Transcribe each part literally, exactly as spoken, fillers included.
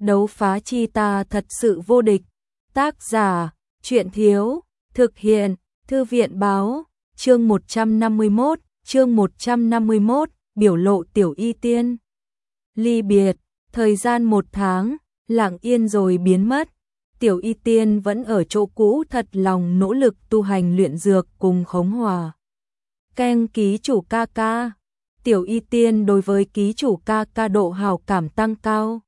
đấu phá chi ta thật sự vô địch. Tác giả, truyện thiếu, thực hiện, thư viện báo, chương một trăm năm mươi mốt, chương một trăm năm mươi mốt, biểu lộ Tiểu Y Tiên. Ly biệt, thời gian một tháng, lặng yên rồi biến mất. Tiểu Y Tiên vẫn ở chỗ cũ thật lòng nỗ lực tu hành luyện dược cùng Khống Hòa. Keng ký chủ ca ca. Tiểu Y Tiên đối với ký chủ ca ca độ hào cảm tăng cao.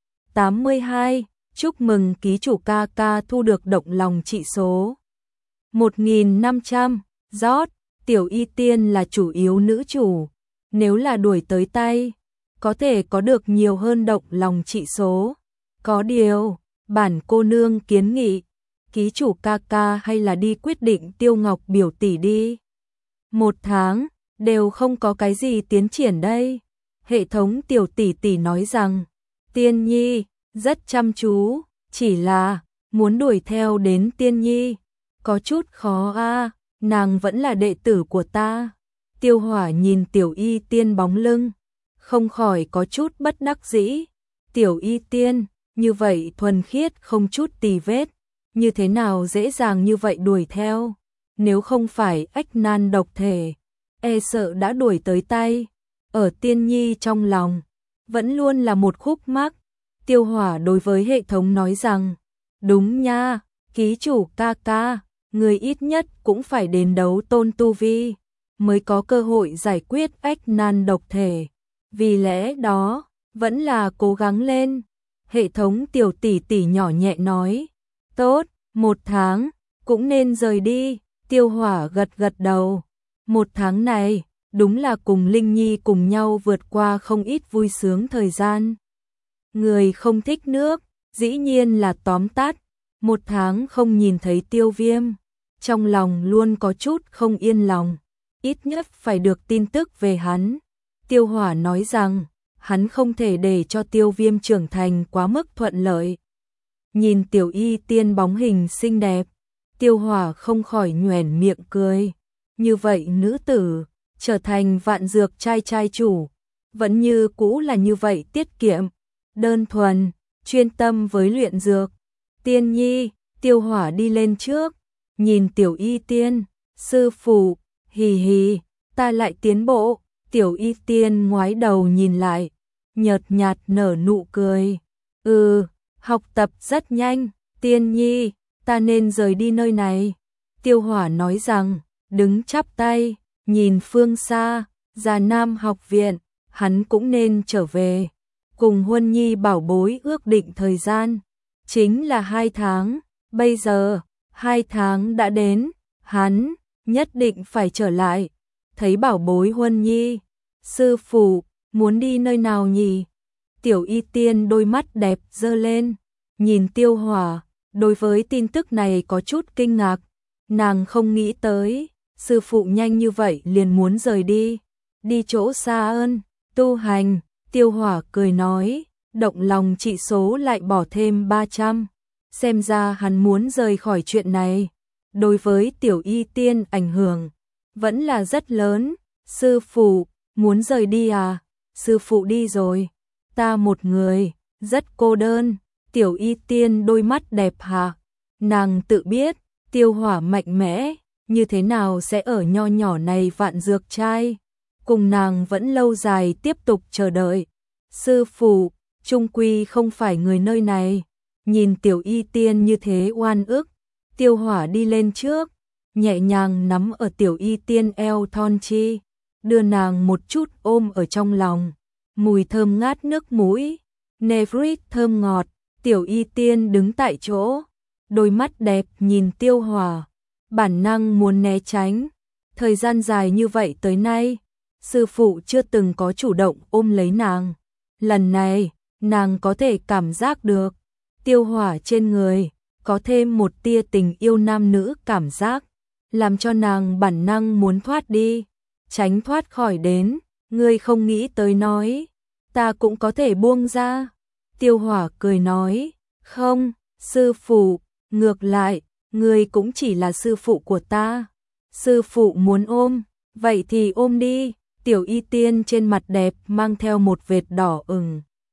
tám mươi hai. Chúc mừng ký chủ ca ca thu được động lòng trị số. một nghìn năm trăm. Rót, Tiểu Y Tiên là chủ yếu nữ chủ. Nếu là đuổi tới tay, có thể có được nhiều hơn động lòng trị số. Có điều, bản cô nương kiến nghị, ký chủ ca ca hay là đi quyết định Tiêu Ngọc biểu tỷ đi. Một tháng, đều không có cái gì tiến triển đây. Hệ thống Tiểu tỷ tỷ nói rằng, Tiên Nhi, rất chăm chú, chỉ là, muốn đuổi theo đến Tiên Nhi, có chút khó a, nàng vẫn là đệ tử của ta. Tiêu Hỏa nhìn Tiểu Y Tiên bóng lưng, không khỏi có chút bất đắc dĩ. Tiểu Y Tiên, như vậy thuần khiết không chút tì vết, như thế nào dễ dàng như vậy đuổi theo, nếu không phải ách nan độc thể, e sợ đã đuổi tới tay. Ở Tiên Nhi trong lòng, vẫn luôn là một khúc mắc. Tiêu Hỏa đối với hệ thống nói rằng, đúng nha, ký chủ ca ca, người ít nhất cũng phải đến đấu tôn tu vi, mới có cơ hội giải quyết ách nan độc thể. Vì lẽ đó, vẫn là cố gắng lên. Hệ thống Tiểu tỷ tỷ nhỏ nhẹ nói, tốt, một tháng, cũng nên rời đi. Tiêu Hỏa gật gật đầu. Một tháng này, đúng là cùng Linh Nhi cùng nhau vượt qua không ít vui sướng thời gian. Người không thích nước, dĩ nhiên là tóm tắt. Một tháng không nhìn thấy Tiêu Viêm, trong lòng luôn có chút không yên lòng, ít nhất phải được tin tức về hắn. Tiêu Hỏa nói rằng, hắn không thể để cho Tiêu Viêm trưởng thành quá mức thuận lợi. Nhìn Tiểu Y Tiên bóng hình xinh đẹp, Tiêu Hỏa không khỏi nhoẻn miệng cười. Như vậy nữ tử, trở thành vạn dược trai trai chủ, vẫn như cũ là như vậy tiết kiệm, đơn thuần, chuyên tâm với luyện dược. Tiên Nhi, Tiêu Hỏa đi lên trước, nhìn Tiểu Y Tiên, sư phụ, hì hì, ta lại tiến bộ. Tiểu Y Tiên ngoái đầu nhìn lại, nhợt nhạt nở nụ cười. Ừ, học tập rất nhanh, Tiên Nhi, ta nên rời đi nơi này. Tiêu Hỏa nói rằng, đứng chắp tay, nhìn phương xa, Già Nam học viện, hắn cũng nên trở về. Cùng Huân Nhi bảo bối ước định thời gian, chính là hai tháng, bây giờ, hai tháng đã đến, hắn nhất định phải trở lại. Thấy bảo bối Huân Nhi, sư phụ, muốn đi nơi nào nhỉ? Tiểu Y Tiên đôi mắt đẹp dơ lên, nhìn Tiêu Hỏa, đối với tin tức này có chút kinh ngạc. Nàng không nghĩ tới, sư phụ nhanh như vậy liền muốn rời đi, đi chỗ xa hơn, tu hành. Tiêu Hỏa cười nói, động lòng trị số lại bỏ thêm ba trăm. Xem ra hắn muốn rời khỏi chuyện này. Đối với Tiểu Y Tiên ảnh hưởng vẫn là rất lớn. Sư phụ, muốn rời đi à? Sư phụ đi rồi, ta một người, rất cô đơn. Tiểu Y Tiên đôi mắt đẹp hạ. Nàng tự biết, Tiêu Hỏa mạnh mẽ, như thế nào sẽ ở nho nhỏ này vạn dược trai. Cùng nàng vẫn lâu dài tiếp tục chờ đợi. Sư phụ, trung quy không phải người nơi này. Nhìn Tiểu Y Tiên như thế oan ức, Tiêu Hỏa đi lên trước, nhẹ nhàng nắm ở Tiểu Y Tiên eo thon chi, đưa nàng một chút ôm ở trong lòng. Mùi thơm ngát nước mũi, Nevrit thơm ngọt. Tiểu Y Tiên đứng tại chỗ, đôi mắt đẹp nhìn Tiêu Hỏa, bản năng muốn né tránh. Thời gian dài như vậy tới nay, sư phụ chưa từng có chủ động ôm lấy nàng. Lần này, nàng có thể cảm giác được, Tiêu Hỏa trên người có thêm một tia tình yêu nam nữ cảm giác, làm cho nàng bản năng muốn thoát đi, tránh thoát khỏi đến. Ngươi không nghĩ tới nói, ta cũng có thể buông ra. Tiêu Hỏa cười nói, không, sư phụ, ngược lại, ngươi cũng chỉ là sư phụ của ta. Sư phụ muốn ôm, vậy thì ôm đi. Tiểu Y Tiên trên mặt đẹp mang theo một vệt đỏ ửng.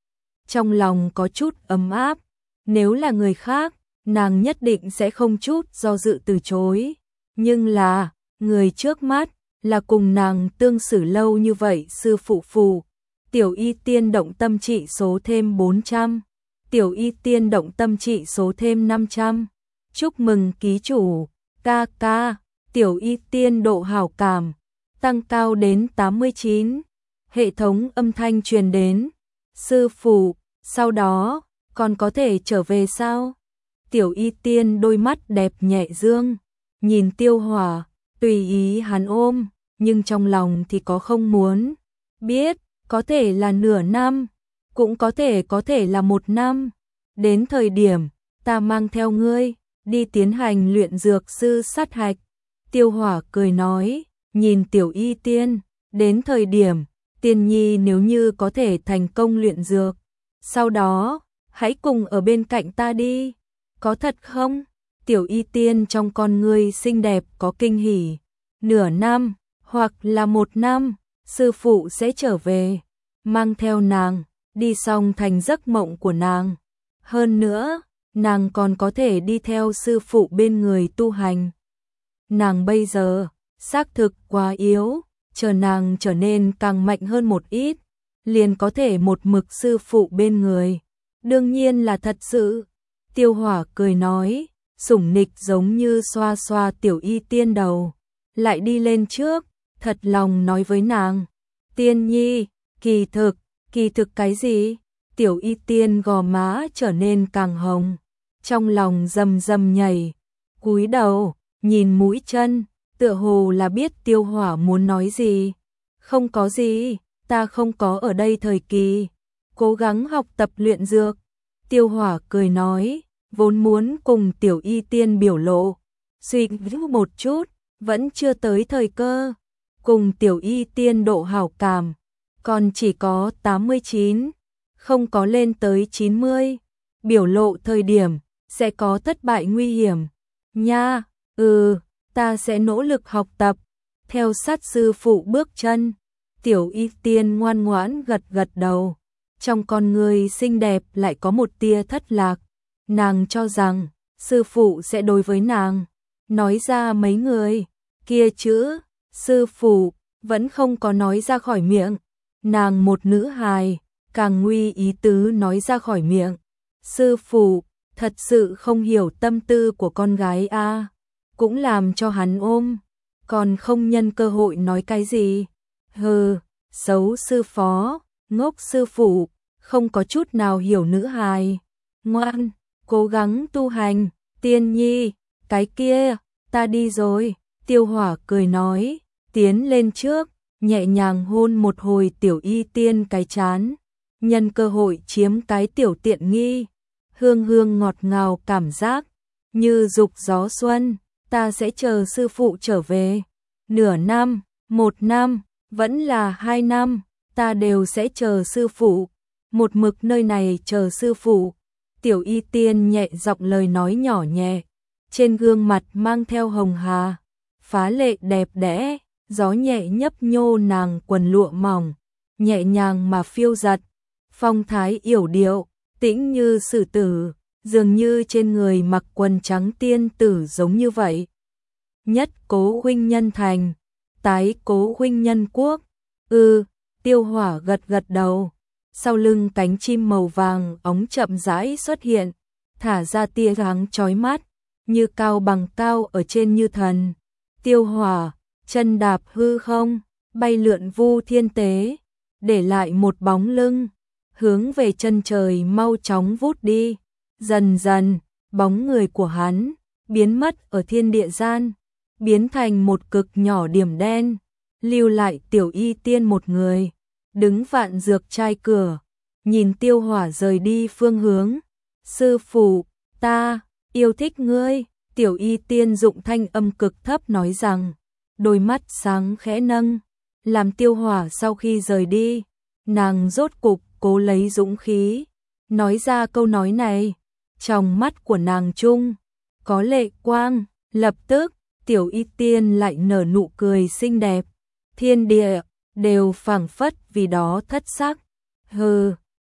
trong lòng có chút ấm áp, nếu là người khác, nàng nhất định sẽ không chút do dự từ chối, nhưng là, người trước mắt, là cùng nàng tương xử lâu như vậy sư phụ phù. Tiểu Y Tiên động tâm trị số thêm bốn trăm, Tiểu Y Tiên động tâm trị số thêm năm trăm. Chúc mừng ký chủ, ca ca, Tiểu Y Tiên độ hảo cảm, tăng cao đến tám mươi chín. Hệ thống âm thanh truyền đến, sư phụ, sau đó, còn có thể trở về sao? Tiểu Y Tiên đôi mắt đẹp nhẹ dương, nhìn Tiêu Hỏa, tùy ý hắn ôm, nhưng trong lòng thì có không muốn. Biết, có thể là nửa năm, cũng có thể có thể là một năm. Đến thời điểm, ta mang theo ngươi, đi tiến hành luyện dược sư sát hạch. Tiêu Hỏa cười nói, nhìn Tiểu Y Tiên, đến thời điểm, Tiên Nhi nếu như có thể thành công luyện dược, sau đó, hãy cùng ở bên cạnh ta đi. Có thật không? Tiểu Y Tiên trong con ngươi xinh đẹp có kinh hỉ. Nửa năm, hoặc là một năm, sư phụ sẽ trở về, mang theo nàng, đi xong thành giấc mộng của nàng. Hơn nữa, nàng còn có thể đi theo sư phụ bên người tu hành. Nàng bây giờ, xác thực quá yếu, chờ nàng trở nên càng mạnh hơn một ít, liền có thể một mực sư phụ bên người. Đương nhiên là thật sự. Tiêu Hỏa cười nói, sủng nịch giống như xoa xoa Tiểu Y Tiên đầu, lại đi lên trước, thật lòng nói với nàng, Tiên Nhi, kỳ thực, kỳ thực cái gì? Tiểu Y Tiên gò má trở nên càng hồng, trong lòng rầm rầm nhảy, cúi đầu, nhìn mũi chân, tựa hồ là biết Tiêu Hỏa muốn nói gì. Không có gì, ta không có ở đây thời kỳ, cố gắng học tập luyện dược. Tiêu Hỏa cười nói, vốn muốn cùng Tiểu Y Tiên biểu lộ, suy nghĩ một chút, vẫn chưa tới thời cơ. Cùng Tiểu Y Tiên độ hảo cảm, còn chỉ có tám mươi chín, không có lên tới chín mươi. Biểu lộ thời điểm, sẽ có thất bại nguy hiểm. Nha, ừ, ta sẽ nỗ lực học tập, theo sát sư phụ bước chân. Tiểu Y Tiên ngoan ngoãn gật gật đầu, trong con người xinh đẹp lại có một tia thất lạc. Nàng cho rằng, sư phụ sẽ đối với nàng, nói ra mấy người, kia chữ, sư phụ, vẫn không có nói ra khỏi miệng. Nàng một nữ hài, càng nguy ý tứ nói ra khỏi miệng. Sư phụ, thật sự không hiểu tâm tư của con gái a, cũng làm cho hắn ôm, còn không nhân cơ hội nói cái gì. Hừ, xấu sư phó, ngốc sư phụ, không có chút nào hiểu nữ hài. Ngoan, cố gắng tu hành, Tiên Nhi, cái kia, ta đi rồi. Tiêu Hỏa cười nói, tiến lên trước, nhẹ nhàng hôn một hồi Tiểu Y Tiên cái chán, nhân cơ hội chiếm cái tiểu tiện nghi. Hương hương ngọt ngào cảm giác, như dục gió xuân, ta sẽ chờ sư phụ trở về. Nửa năm, một năm, vẫn là hai năm, ta đều sẽ chờ sư phụ, một mực nơi này chờ sư phụ. Tiểu Y Tiên nhẹ giọng lời nói nhỏ nhẹ, trên gương mặt mang theo hồng hà, phá lệ đẹp đẽ, gió nhẹ nhấp nhô nàng quần lụa mỏng, nhẹ nhàng mà phiêu giật, phong thái yểu điệu, tĩnh như sử tử, dường như trên người mặc quần trắng tiên tử giống như vậy. Nhất cố huynh nhân thành, tái cố huynh nhân quốc. Ư, ừ, Tiêu Hỏa gật gật đầu. Sau lưng cánh chim màu vàng óng chậm rãi xuất hiện, thả ra tia sáng chói mắt, như cao bằng cao ở trên như thần. Tiêu Hỏa, chân đạp hư không, bay lượn vu thiên tế, để lại một bóng lưng, hướng về chân trời mau chóng vút đi. Dần dần, bóng người của hắn biến mất ở thiên địa gian, biến thành một cực nhỏ điểm đen, lưu lại Tiểu Y Tiên một người, đứng vạn dược trai cửa, nhìn Tiêu Hỏa rời đi phương hướng. Sư phụ, ta yêu thích ngươi. Tiểu Y Tiên dụng thanh âm cực thấp nói rằng, đôi mắt sáng khẽ nâng, làm Tiêu Hỏa sau khi rời đi, nàng rốt cục cố lấy dũng khí, nói ra câu nói này. Trong mắt của nàng trung có lệ quang, lập tức, Tiểu Y Tiên lại nở nụ cười xinh đẹp, thiên địa đều phảng phất vì đó thất sắc. Hừ,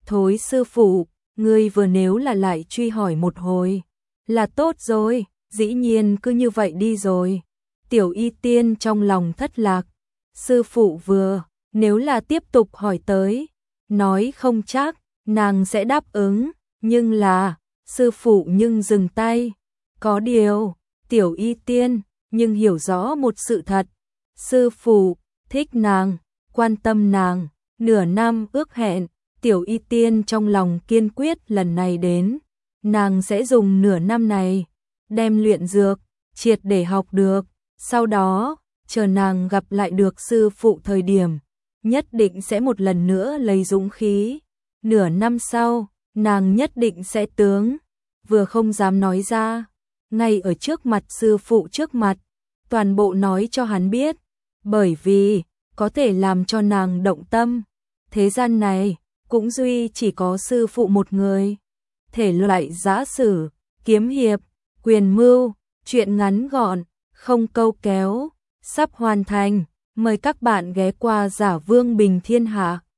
Thối sư phụ, ngươi vừa nếu là lại truy hỏi một hồi, là tốt rồi, dĩ nhiên cứ như vậy đi rồi. Tiểu Y Tiên trong lòng thất lạc, sư phụ vừa, nếu là tiếp tục hỏi tới, nói không chắc, nàng sẽ đáp ứng, nhưng là, sư phụ nhưng dừng tay. Có điều, Tiểu Y Tiên, nhưng hiểu rõ một sự thật, sư phụ, thích nàng, quan tâm nàng, nửa năm ước hẹn, Tiểu Y Tiên trong lòng kiên quyết lần này đến, nàng sẽ dùng nửa năm này, đem luyện dược, triệt để học được, sau đó, chờ nàng gặp lại được sư phụ thời điểm, nhất định sẽ một lần nữa lấy dũng khí, nửa năm sau, nàng nhất định sẽ tướng, vừa không dám nói ra, ngay ở trước mặt sư phụ trước mặt, toàn bộ nói cho hắn biết, bởi vì, có thể làm cho nàng động tâm, thế gian này, cũng duy chỉ có sư phụ một người. Thể loại giã sử, kiếm hiệp, quyền mưu, truyện ngắn gọn, không câu kéo, sắp hoàn thành, mời các bạn ghé qua Giả Vương Bình Thiên Hạ.